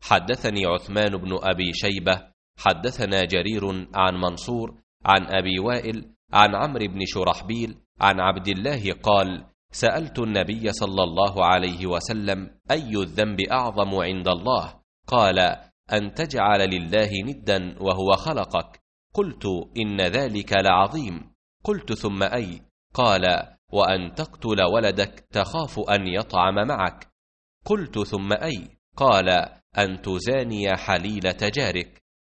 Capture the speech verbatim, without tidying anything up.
حدثني عثمان بن أبي شيبة حدثنا جرير عن منصور عن أبي وائل عن عمرو بن شرحبيل عن عبد الله قال: سألت النبي صلى الله عليه وسلم: أي الذنب أعظم عند الله؟ قال: أن تجعل لله ندا وهو خلقك. قلت: إن ذلك لعظيم. قلت: ثم أي؟ قال: وأن تقتل ولدك تخاف أن يطعم معك. قلت: ثم أي؟ قال: أن تزاني حليلة جارك.